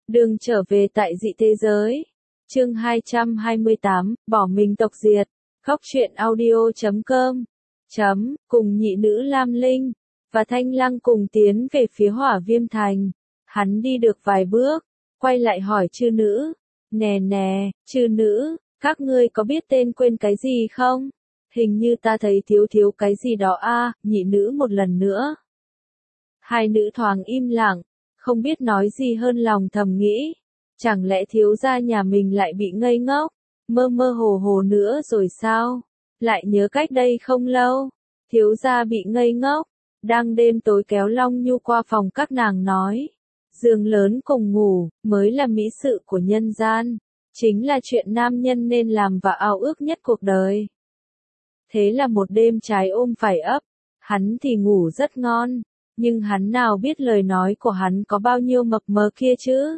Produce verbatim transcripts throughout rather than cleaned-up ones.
Đường trở về tại dị thế giới. Chương hai trăm hai mươi tám, bỏ mình tộc diệt. Khóc chuyện audio chấm com. Chấm, cùng nhị nữ Lam Linh và Thanh Lăng cùng tiến về phía Hỏa Viêm Thành. Hắn đi được vài bước, quay lại hỏi chư nữ. Nè nè, chư nữ, các ngươi có biết tên quên cái gì không? Hình như ta thấy thiếu thiếu cái gì đó a. Nhị nữ một lần nữa. Hai nữ thoáng im lặng, không biết nói gì hơn lòng thầm nghĩ. Chẳng lẽ thiếu gia nhà mình lại bị ngây ngốc, mơ mơ hồ hồ nữa rồi sao? Lại nhớ cách đây không lâu, thiếu gia bị ngây ngốc, đang đêm tối kéo Long Nhu qua phòng các nàng nói. Giường lớn cùng ngủ, mới là mỹ sự của nhân gian, chính là chuyện nam nhân nên làm và ao ước nhất cuộc đời. Thế là một đêm trái ôm phải ấp, hắn thì ngủ rất ngon, nhưng hắn nào biết lời nói của hắn có bao nhiêu mập mờ kia chứ.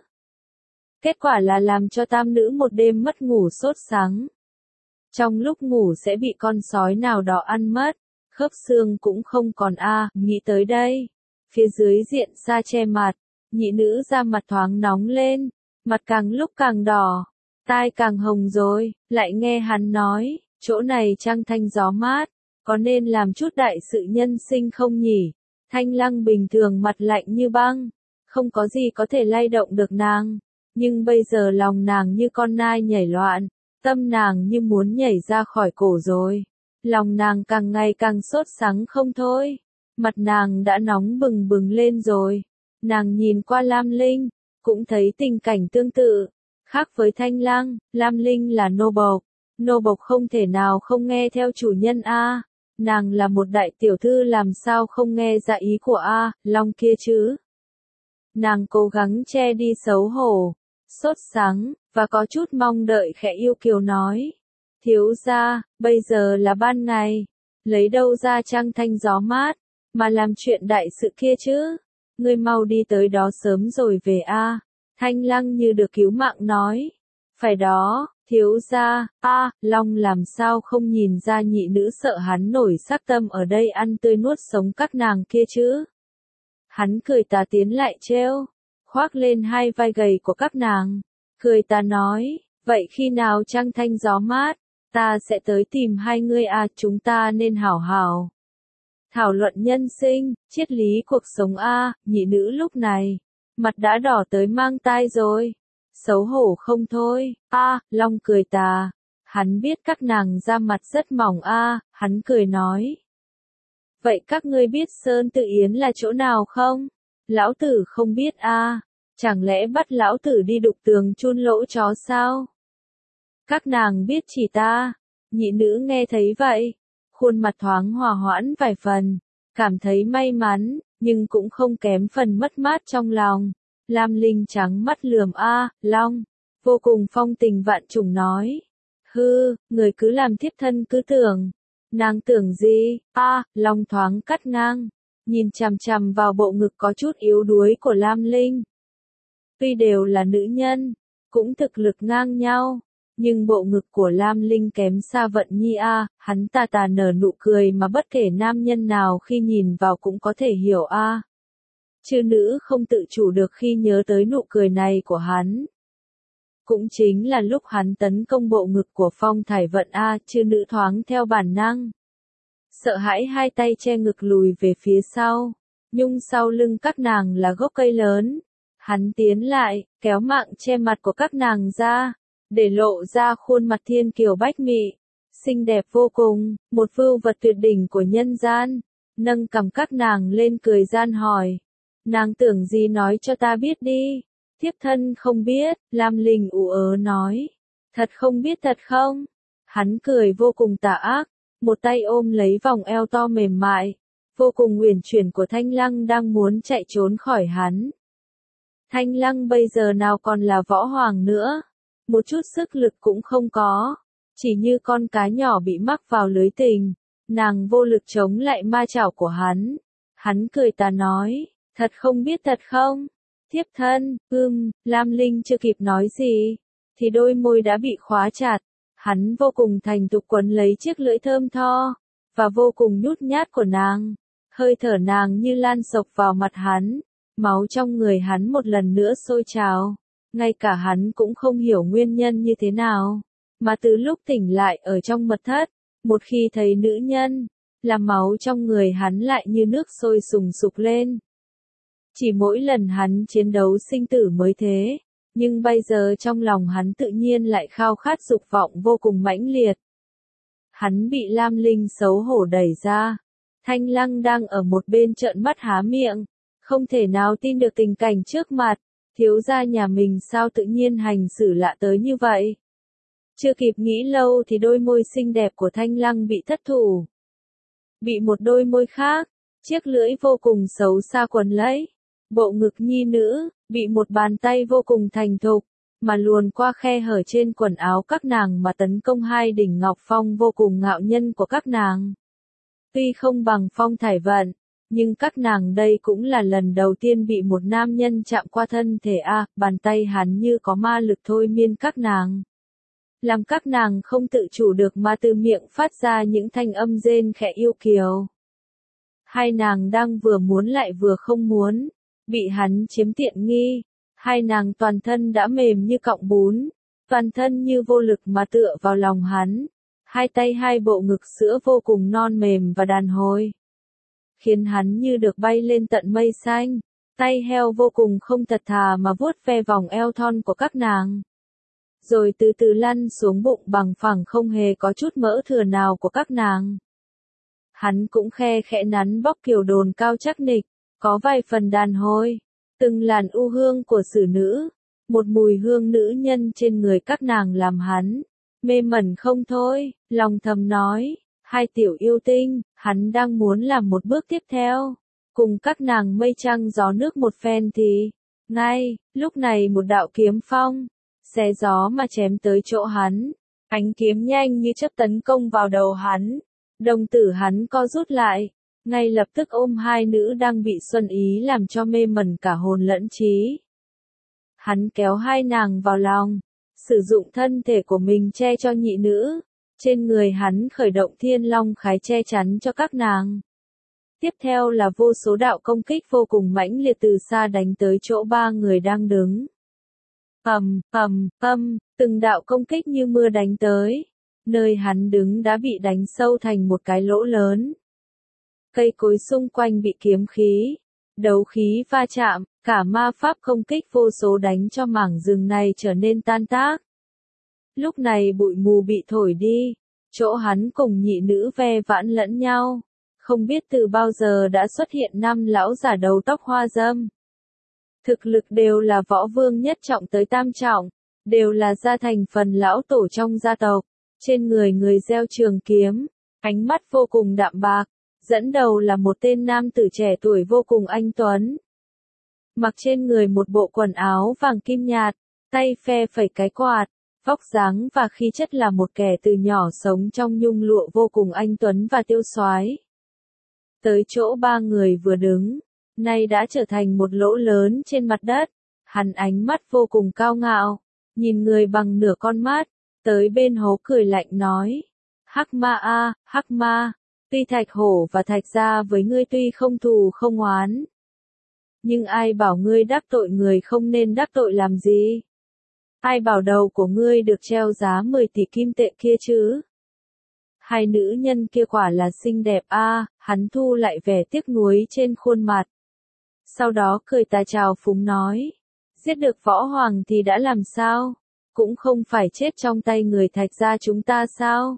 Kết quả là làm cho tam nữ một đêm mất ngủ sốt sắng. Trong lúc ngủ sẽ bị con sói nào đó ăn mất, khớp xương cũng không còn a. À, nghĩ tới đây, phía dưới diện sa che mặt, nhị nữ ra mặt thoáng nóng lên, mặt càng lúc càng đỏ, tai càng hồng rồi, lại nghe hắn nói, chỗ này trăng thanh gió mát, có nên làm chút đại sự nhân sinh không nhỉ? Thanh Lăng bình thường mặt lạnh như băng, không có gì có thể lay động được nàng, nhưng bây giờ lòng nàng như con nai nhảy loạn, tâm nàng như muốn nhảy ra khỏi cổ rồi. Lòng nàng càng ngày càng sốt sắng không thôi, mặt nàng đã nóng bừng bừng lên rồi. Nàng nhìn qua Lam Linh, cũng thấy tình cảnh tương tự. Khác với Thanh Lăng, Lam Linh là nô bộc, nô bộc không thể nào không nghe theo chủ nhân a. Nàng là một đại tiểu thư làm sao không nghe dạ ý của A, Long kia chứ. Nàng cố gắng che đi xấu hổ, sốt sắng, và có chút mong đợi khẽ yêu kiều nói. Thiếu gia, bây giờ là ban ngày, lấy đâu ra trăng thanh gió mát, mà làm chuyện đại sự kia chứ. Ngươi mau đi tới đó sớm rồi về A. Thanh Lăng như được cứu mạng nói. Phải đó. Thiếu gia, a, Long làm sao không nhìn ra nhị nữ sợ hắn nổi sắc tâm ở đây ăn tươi nuốt sống các nàng kia chứ. Hắn cười tà tiến lại trêu, khoác lên hai vai gầy của các nàng, cười tà nói, vậy khi nào trăng thanh gió mát, ta sẽ tới tìm hai ngươi à, chúng ta nên hảo hảo thảo luận nhân sinh, triết lý cuộc sống a. Nhị nữ lúc này, mặt đã đỏ tới mang tai rồi. Xấu hổ không thôi, a, à, Long cười tà. Hắn biết các nàng da mặt rất mỏng a, à, hắn cười nói. Vậy các ngươi biết Sơn Tự Yến là chỗ nào không? Lão tử không biết a, à, chẳng lẽ bắt lão tử đi đục tường chun lỗ chó sao? Các nàng biết chỉ ta. Nhị nữ nghe thấy vậy, khuôn mặt thoáng hòa hoãn vài phần, cảm thấy may mắn, nhưng cũng không kém phần mất mát trong lòng. Lam Linh trắng mắt lườm a, Long, vô cùng phong tình vạn trùng nói. Hư, người cứ làm thiếp thân cứ tưởng. Nàng tưởng gì, a, Long thoáng cắt ngang, nhìn chằm chằm vào bộ ngực có chút yếu đuối của Lam Linh. Tuy đều là nữ nhân, cũng thực lực ngang nhau, nhưng bộ ngực của Lam Linh kém xa Vận Nhi a, hắn tà tà nở nụ cười mà bất kể nam nhân nào khi nhìn vào cũng có thể hiểu a. Chư nữ không tự chủ được khi nhớ tới nụ cười này của hắn. Cũng chính là lúc hắn tấn công bộ ngực của Phong Thải Vận a, chư nữ thoáng theo bản năng. Sợ hãi hai tay che ngực lùi về phía sau, nhung sau lưng các nàng là gốc cây lớn. Hắn tiến lại, kéo mạng che mặt của các nàng ra, để lộ ra khuôn mặt thiên kiều bách mị, xinh đẹp vô cùng, một vưu vật tuyệt đỉnh của nhân gian, nâng cầm các nàng lên cười gian hỏi. Nàng tưởng gì nói cho ta biết đi. Thiếp thân không biết, Lam Linh ủ ớ nói. Thật không biết thật không? Hắn cười vô cùng tà ác, một tay ôm lấy vòng eo to mềm mại, vô cùng uyển chuyển của Thanh Lăng đang muốn chạy trốn khỏi hắn. Thanh Lăng bây giờ nào còn là võ hoàng nữa, một chút sức lực cũng không có, chỉ như con cá nhỏ bị mắc vào lưới tình, nàng vô lực chống lại ma chảo của hắn. Hắn cười tà nói. Thật không biết thật không? Thiếp thân, ưm, Lam Linh chưa kịp nói gì, thì đôi môi đã bị khóa chặt. Hắn vô cùng thành thục quấn lấy chiếc lưỡi thơm tho, và vô cùng nhút nhát của nàng. Hơi thở nàng như lan sộc vào mặt hắn, máu trong người hắn một lần nữa sôi trào. ngay cả hắn cũng không hiểu nguyên nhân như thế nào. Mà từ lúc tỉnh lại ở trong mật thất, một khi thấy nữ nhân, là máu trong người hắn lại như nước sôi sùng sục lên. Chỉ mỗi lần hắn chiến đấu sinh tử mới thế, nhưng bây giờ trong lòng hắn tự nhiên lại khao khát dục vọng vô cùng mãnh liệt. Hắn bị Lam Linh xấu hổ đẩy ra. Thanh Lăng đang ở một bên trợn mắt há miệng, không thể nào tin được tình cảnh trước mặt, thiếu gia nhà mình sao tự nhiên hành xử lạ tới như vậy. Chưa kịp nghĩ lâu thì đôi môi xinh đẹp của Thanh Lăng bị thất thủ. Bị một đôi môi khác, chiếc lưỡi vô cùng xấu xa quấn lấy, bộ ngực nhi nữ, bị một bàn tay vô cùng thành thục, mà luồn qua khe hở trên quần áo các nàng mà tấn công hai đỉnh ngọc phong vô cùng ngạo nhân của các nàng. Tuy không bằng Phong Thải Vận, nhưng các nàng đây cũng là lần đầu tiên bị một nam nhân chạm qua thân thể a, bàn tay hắn như có ma lực thôi miên các nàng. Làm các nàng không tự chủ được mà từ miệng phát ra những thanh âm rên khẽ yêu kiều. Hai nàng đang vừa muốn lại vừa không muốn, bị hắn chiếm tiện nghi, hai nàng toàn thân đã mềm như cọng bún, toàn thân như vô lực mà tựa vào lòng hắn. Hai tay hai bộ ngực sữa vô cùng non mềm và đàn hồi, khiến hắn như được bay lên tận mây xanh, tay heo vô cùng không thật thà mà vuốt ve vòng eo thon của các nàng. Rồi từ từ lăn xuống bụng bằng phẳng không hề có chút mỡ thừa nào của các nàng. Hắn cũng khe khẽ nắn bóc kiều đồn cao chắc nịch, có vài phần đàn hồi, từng làn u hương của xử nữ, một mùi hương nữ nhân trên người các nàng làm hắn mê mẩn không thôi, lòng thầm nói, hai tiểu yêu tinh, hắn đang muốn làm một bước tiếp theo, cùng các nàng mây trăng gió nước một phen thì, ngay, lúc này một đạo kiếm phong, xé gió mà chém tới chỗ hắn, ánh kiếm nhanh như chớp tấn công vào đầu hắn, đồng tử hắn co rút lại, ngay lập tức ôm hai nữ đang bị xuân ý làm cho mê mẩn cả hồn lẫn trí. Hắn kéo hai nàng vào lòng, sử dụng thân thể của mình che cho nhị nữ, trên người hắn khởi động thiên long khái che chắn cho các nàng. Tiếp theo là vô số đạo công kích vô cùng mãnh liệt từ xa đánh tới chỗ ba người đang đứng. Ầm, ầm, ầm, từng đạo công kích như mưa đánh tới, nơi hắn đứng đã bị đánh sâu thành một cái lỗ lớn. Cây cối xung quanh bị kiếm khí, đấu khí va chạm, cả ma pháp công kích vô số đánh cho mảng rừng này trở nên tan tác. Lúc này bụi mù bị thổi đi, chỗ hắn cùng nhị nữ ve vãn lẫn nhau, không biết từ bao giờ đã xuất hiện năm lão giả đầu tóc hoa râm. Thực lực đều là võ vương nhất trọng tới tam trọng, đều là gia thành phần lão tổ trong gia tộc, trên người người gieo trường kiếm, ánh mắt vô cùng đạm bạc, dẫn đầu là một tên nam tử trẻ tuổi vô cùng anh tuấn. Mặc trên người một bộ quần áo vàng kim nhạt, tay phe phẩy cái quạt, vóc dáng và khí chất là một kẻ từ nhỏ sống trong nhung lụa vô cùng anh tuấn và tiêu soái. Tới chỗ ba người vừa đứng, nay đã trở thành một lỗ lớn trên mặt đất, hắn ánh mắt vô cùng cao ngạo, nhìn người bằng nửa con mắt, tới bên hố cười lạnh nói, Hắc ma a, Hắc ma, tuy Thạch Hổ và Thạch gia với ngươi tuy không thù không oán, nhưng ai bảo ngươi đắc tội người không nên đắc tội làm gì? Ai bảo đầu của ngươi được treo giá mười tỷ kim tệ kia chứ? Hai nữ nhân kia quả là xinh đẹp a, à, hắn thu lại vẻ tiếc nuối trên khuôn mặt. Sau đó cười tà chào phúng nói, giết được võ hoàng thì đã làm sao? Cũng không phải chết trong tay người Thạch gia chúng ta sao?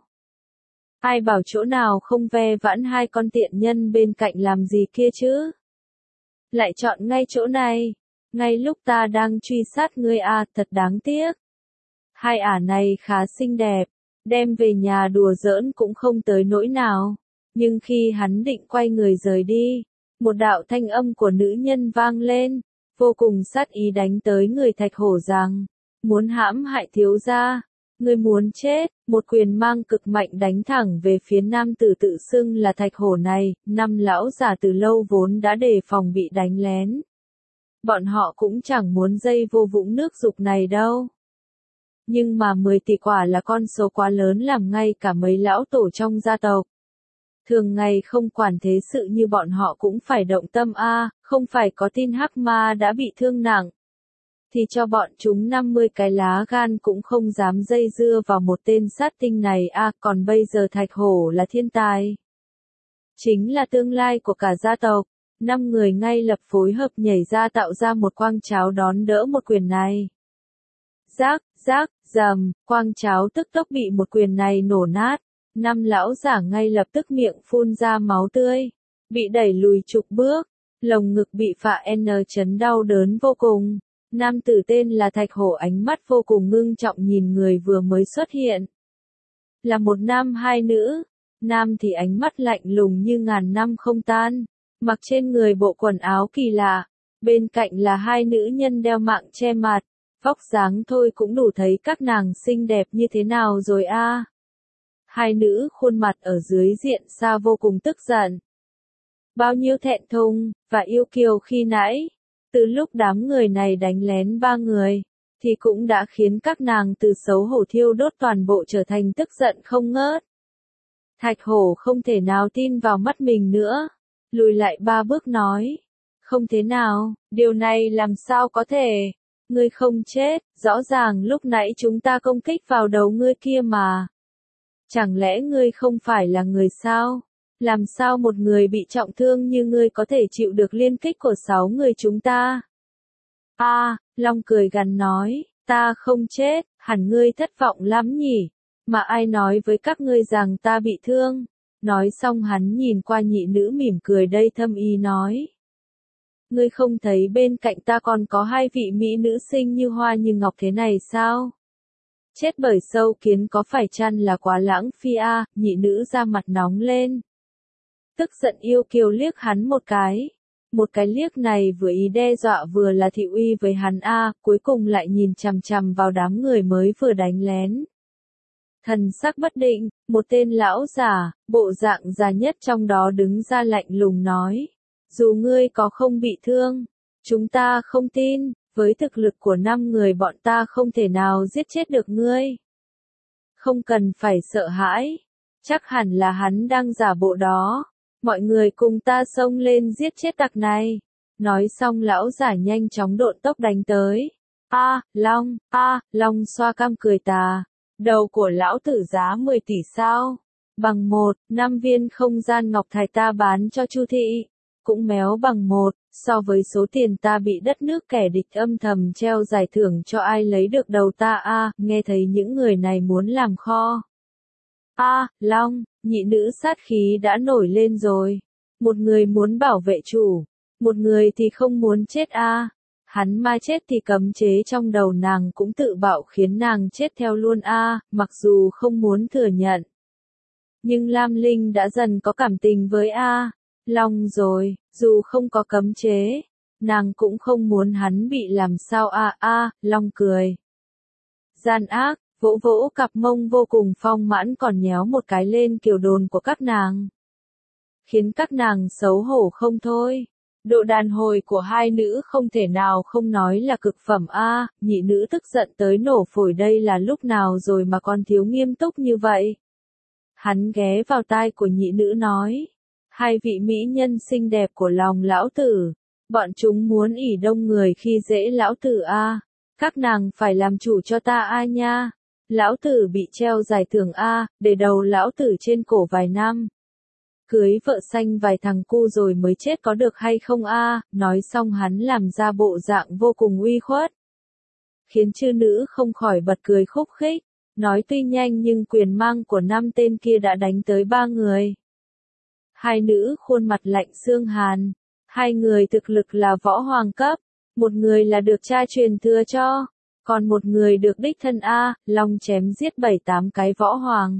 Ai bảo chỗ nào không ve vãn hai con tiện nhân bên cạnh làm gì kia chứ? Lại chọn ngay chỗ này, ngay lúc ta đang truy sát ngươi à, thật đáng tiếc. Hai ả này khá xinh đẹp, đem về nhà đùa giỡn cũng không tới nỗi nào, nhưng khi hắn định quay người rời đi, một đạo thanh âm của nữ nhân vang lên, vô cùng sát ý đánh tới người Thạch Hổ rằng, muốn hãm hại thiếu gia, ngươi muốn chết, một quyền mang cực mạnh đánh thẳng về phía nam tử tự xưng là Thạch Hổ này, năm lão già từ lâu vốn đã đề phòng bị đánh lén. Bọn họ cũng chẳng muốn dây vô vũng nước dục này đâu. Nhưng mà mười tỷ quả là con số quá lớn làm ngay cả mấy lão tổ trong gia tộc. Thường ngày không quản thế sự như bọn họ cũng phải động tâm a, à, không phải có tin Hắc ma đã bị thương nặng. thì cho bọn chúng năm mươi cái lá gan cũng không dám dây dưa vào một tên sát tinh này a, à, còn bây giờ Thạch Hổ là thiên tài. Chính là tương lai của cả gia tộc. Năm người ngay lập phối hợp nhảy ra tạo ra một quang cháo đón đỡ một quyền này. Rác, rác, rầm, quang cháo tức tốc bị một quyền này nổ nát. Năm lão giả ngay lập tức miệng phun ra máu tươi, bị đẩy lùi chục bước, lồng ngực bị phạ N chấn đau đớn vô cùng. Nam tử tên là Thạch Hổ ánh mắt vô cùng ngưng trọng nhìn người vừa mới xuất hiện. Là một nam hai nữ, nam thì ánh mắt lạnh lùng như ngàn năm không tan, mặc trên người bộ quần áo kỳ lạ, bên cạnh là hai nữ nhân đeo mạng che mặt, vóc dáng thôi cũng đủ thấy các nàng xinh đẹp như thế nào rồi a. À. Hai nữ khuôn mặt ở dưới diện xa vô cùng tức giận. Bao nhiêu thẹn thùng, và yêu kiều khi nãy, từ lúc đám người này đánh lén ba người, thì cũng đã khiến các nàng từ xấu hổ thiêu đốt toàn bộ trở thành tức giận không ngớt. Thạch Hổ không thể nào tin vào mắt mình nữa, lùi lại ba bước nói. Không thế nào, điều này làm sao có thể, ngươi không chết, rõ ràng lúc nãy chúng ta công kích vào đầu ngươi kia mà. Chẳng lẽ ngươi không phải là người sao? Làm sao một người bị trọng thương như ngươi có thể chịu được liên kích của sáu người chúng ta? A, à, Long cười gằn nói, ta không chết, hẳn ngươi thất vọng lắm nhỉ, mà ai nói với các ngươi rằng ta bị thương? Nói xong hắn nhìn qua nhị nữ mỉm cười đầy thâm ý nói. Ngươi không thấy bên cạnh ta còn có hai vị mỹ nữ xinh như hoa như ngọc thế này sao? Chết bởi sâu kiến có phải chăng là quá lãng phí a? À, nhị nữ ra mặt nóng lên. Tức giận yêu kiều liếc hắn một cái. Một cái liếc này vừa ý đe dọa vừa là thị uy với hắn a, à, cuối cùng lại nhìn chằm chằm vào đám người mới vừa đánh lén. Thần sắc bất định, một tên lão giả, bộ dạng già nhất trong đó đứng ra lạnh lùng nói. Dù ngươi có không bị thương, chúng ta không tin, với thực lực của năm người bọn ta không thể nào giết chết được ngươi. Không cần phải sợ hãi, chắc hẳn là hắn đang giả bộ đó. Mọi người cùng ta xông lên giết chết tặc này. Nói xong lão giả nhanh chóng độn tốc đánh tới. A, à, Long, a, à, Long xoa cằm cười tà. Đầu của lão tử giá mười tỷ sao? Bằng một, năm viên không gian ngọc thạch ta bán cho Chu thị. Cũng méo bằng một, so với số tiền ta bị đất nước kẻ địch âm thầm treo giải thưởng cho ai lấy được đầu ta a, à, nghe thấy những người này muốn làm kho. A, à, Long, nhị nữ sát khí đã nổi lên rồi. Một người muốn bảo vệ chủ, một người thì không muốn chết a. À. Hắn mà chết thì cấm chế trong đầu nàng cũng tự bạo khiến nàng chết theo luôn a, à, mặc dù không muốn thừa nhận. Nhưng Lam Linh đã dần có cảm tình với A. À. Long rồi, dù không có cấm chế, nàng cũng không muốn hắn bị làm sao a à, a, à, Long cười. Gian ác, vỗ vỗ cặp mông vô cùng phong mãn còn nhéo một cái lên kiều đồn của các nàng. Khiến các nàng xấu hổ không thôi. Độ đàn hồi của hai nữ không thể nào không nói là cực phẩm a, à, nhị nữ tức giận tới nổ phổi đây là lúc nào rồi mà còn thiếu nghiêm túc như vậy. Hắn ghé vào tai của nhị nữ nói. Hai vị mỹ nhân xinh đẹp của lòng lão tử, bọn chúng muốn ỉ đông người khi dễ lão tử a, à. Các nàng phải làm chủ cho ta a à nha. Lão tử bị treo giải thưởng a, à, để đầu lão tử trên cổ vài năm. Cưới vợ xanh vài thằng cu rồi mới chết có được hay không a, à? Nói xong hắn làm ra bộ dạng vô cùng uy khuất. Khiến chư nữ không khỏi bật cười khúc khích, nói tuy nhanh nhưng quyền mang của năm tên kia đã đánh tới ba người. Hai nữ khuôn mặt lạnh xương hàn, hai người thực lực là võ hoàng cấp, một người là được cha truyền thừa cho, còn một người được đích thân A, Long chém giết bảy tám cái võ hoàng.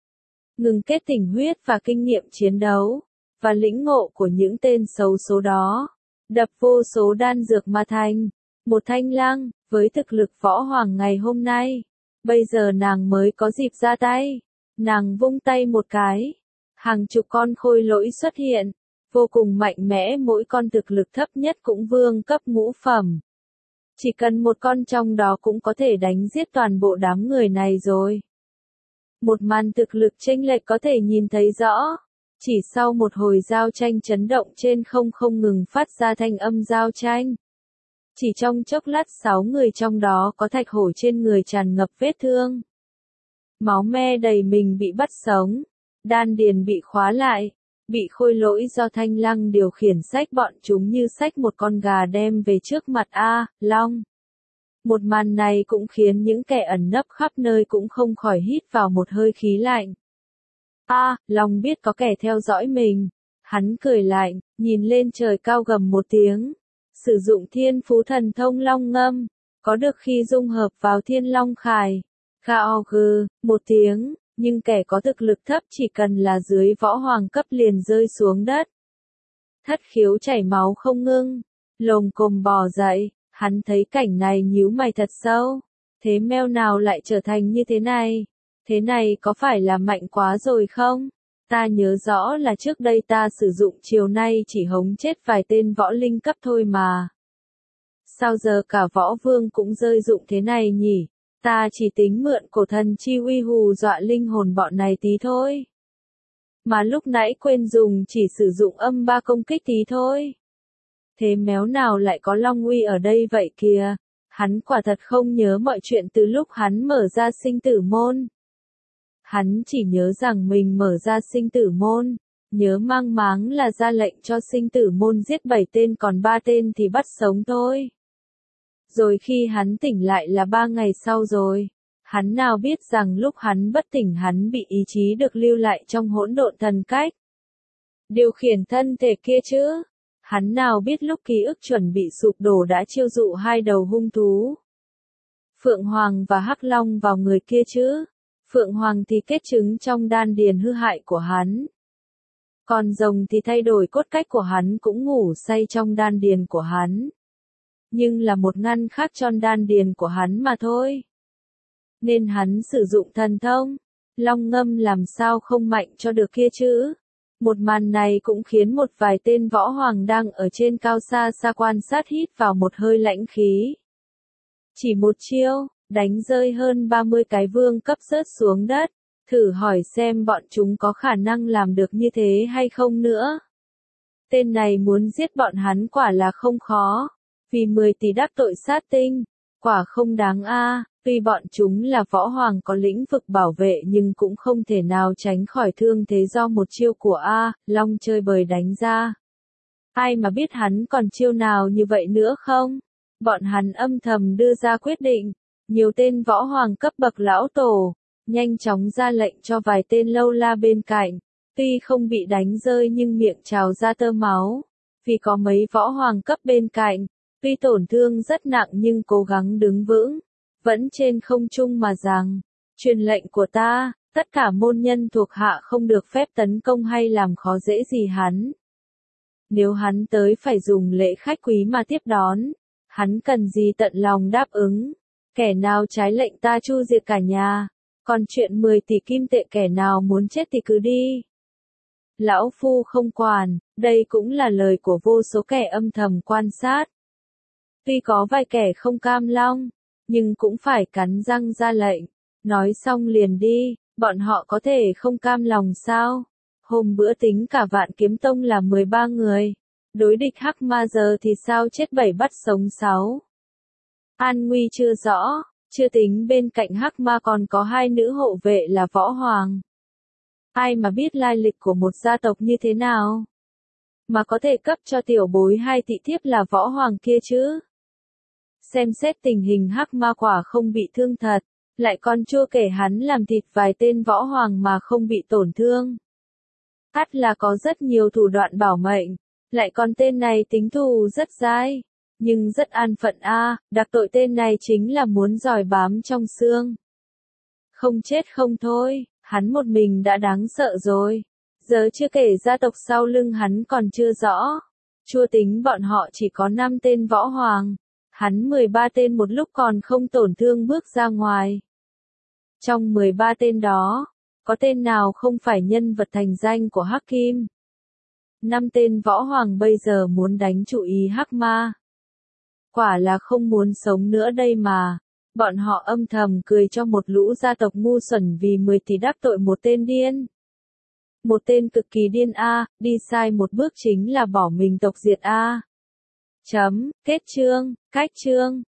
Ngừng kết tình huyết và kinh nghiệm chiến đấu, và lĩnh ngộ của những tên xấu số đó, đập vô số đan dược mà thành, một thanh lang, với thực lực võ hoàng ngày hôm nay. Bây giờ nàng mới có dịp ra tay, nàng vung tay một cái. Hàng chục con khôi lỗi xuất hiện, vô cùng mạnh mẽ mỗi con thực lực thấp nhất cũng vương cấp ngũ phẩm. Chỉ cần một con trong đó cũng có thể đánh giết toàn bộ đám người này rồi. Một màn thực lực chênh lệch có thể nhìn thấy rõ. Chỉ sau một hồi giao tranh chấn động trên không không ngừng phát ra thanh âm giao tranh. Chỉ trong chốc lát sáu người trong đó có thạch hổ trên người tràn ngập vết thương. Máu me đầy mình bị bắt sống, đan điền bị khóa lại, bị khôi lỗi do Thanh Lăng điều khiển xách bọn chúng như xách một con gà đem về trước mặt A, Long. Một màn này cũng khiến những kẻ ẩn nấp khắp nơi cũng không khỏi hít vào một hơi khí lạnh. A, Long biết có kẻ theo dõi mình, hắn cười lạnh, nhìn lên trời cao gầm một tiếng, sử dụng thiên phú thần thông long ngâm, có được khi dung hợp vào thiên long khải. Khao gừ, một tiếng, nhưng kẻ có thực lực thấp chỉ cần là dưới võ hoàng cấp liền rơi xuống đất. Thất khiếu chảy máu không ngưng, lồm cồm bò dậy, hắn thấy cảnh này nhíu mày thật sâu. Thế mèo nào lại trở thành như thế này? Thế này có phải là mạnh quá rồi không? Ta nhớ rõ là trước đây ta sử dụng chiều nay chỉ hống chết vài tên võ linh cấp thôi mà. Sao giờ cả võ vương cũng rơi dụng thế này nhỉ? Ta chỉ tính mượn cổ thần chi uy hù dọa linh hồn bọn này tí thôi. Mà lúc nãy quên dùng chỉ sử dụng âm ba công kích tí thôi. Thế méo nào lại có long uy ở đây vậy kìa? Hắn quả thật không nhớ mọi chuyện từ lúc hắn mở ra sinh tử môn. Hắn chỉ nhớ rằng mình mở ra sinh tử môn, nhớ mang máng là ra lệnh cho sinh tử môn giết bảy tên còn ba tên thì bắt sống thôi. Rồi khi hắn tỉnh lại là ba ngày sau rồi. Hắn nào biết rằng lúc hắn bất tỉnh hắn bị ý chí được lưu lại trong hỗn độn thần cách. Điều khiển thân thể kia chứ. Hắn nào biết lúc ký ức chuẩn bị sụp đổ đã chiêu dụ hai đầu hung thú. Phượng Hoàng và Hắc Long vào người kia chứ. Phượng Hoàng thì kết trứng trong đan điền hư hại của hắn. Còn rồng thì thay đổi cốt cách của hắn cũng ngủ say trong đan điền của hắn. Nhưng là một ngăn khác trong đan điền của hắn mà thôi. Nên hắn sử dụng thần thông. Long ngâm làm sao không mạnh cho được kia chứ. Một màn này cũng khiến một vài tên võ hoàng đang ở trên cao xa xa quan sát hít vào một hơi lãnh khí. Chỉ một chiêu, đánh rơi hơn ba mươi cái vương cấp rớt xuống đất. Thử hỏi xem bọn chúng có khả năng làm được như thế hay không nữa. Tên này muốn giết bọn hắn quả là không khó. Vì mười tỷ đắc tội sát tinh, quả không đáng a. Tuy bọn chúng là võ hoàng có lĩnh vực bảo vệ nhưng cũng không thể nào tránh khỏi thương thế do một chiêu của A, Long chơi bời đánh ra. Ai mà biết hắn còn chiêu nào như vậy nữa không? Bọn hắn âm thầm đưa ra quyết định. Nhiều tên võ hoàng cấp bậc lão tổ, nhanh chóng ra lệnh cho vài tên lâu la bên cạnh. Tuy không bị đánh rơi nhưng miệng trào ra tơ máu. Vì có mấy võ hoàng cấp bên cạnh, tuy tổn thương rất nặng nhưng cố gắng đứng vững. Vẫn trên không trung mà rằng, truyền lệnh của ta, tất cả môn nhân thuộc hạ không được phép tấn công hay làm khó dễ gì hắn. Nếu hắn tới phải dùng lễ khách quý mà tiếp đón, hắn cần gì tận lòng đáp ứng. Kẻ nào trái lệnh ta chu diệt cả nhà, còn chuyện mười tỷ kim tệ kẻ nào muốn chết thì cứ đi. Lão Phu không quản, đây cũng là lời của vô số kẻ âm thầm quan sát. Tuy có vài kẻ không cam lòng, nhưng cũng phải cắn răng ra lệnh. Nói xong liền đi, bọn họ có thể không cam lòng sao? Hôm bữa tính cả Vạn Kiếm Tông là mười ba người. Đối địch Hắc Ma giờ thì sao chết bảy bắt sống sáu. An nguy chưa rõ, chưa tính bên cạnh Hắc Ma còn có hai nữ hộ vệ là võ hoàng. Ai mà biết lai lịch của một gia tộc như thế nào? Mà có thể cấp cho tiểu bối hai thị thiếp là võ hoàng kia chứ? Xem xét tình hình Hắc Ma quả không bị thương thật, lại còn chưa kể hắn làm thịt vài tên võ hoàng mà không bị tổn thương. Ắt là có rất nhiều thủ đoạn bảo mệnh, lại còn tên này tính thù rất dai, nhưng rất an phận a, đặc tội tên này chính là muốn giỏi bám trong xương. Không chết không thôi, hắn một mình đã đáng sợ rồi, giờ chưa kể gia tộc sau lưng hắn còn chưa rõ. Chưa tính bọn họ chỉ có năm tên võ hoàng. Hắn mười ba tên một lúc còn không tổn thương bước ra ngoài. Trong mười ba tên đó, có tên nào không phải nhân vật thành danh của Hắc Kim? Năm tên võ hoàng bây giờ muốn đánh chủ ý Hắc Ma. Quả là không muốn sống nữa đây mà. Bọn họ âm thầm cười cho một lũ gia tộc ngu xuẩn vì mười tỷ đắc tội một tên điên. Một tên cực kỳ điên a, đi sai một bước chính là bỏ mình tộc diệt a. Chấm, kết chương, cách chương.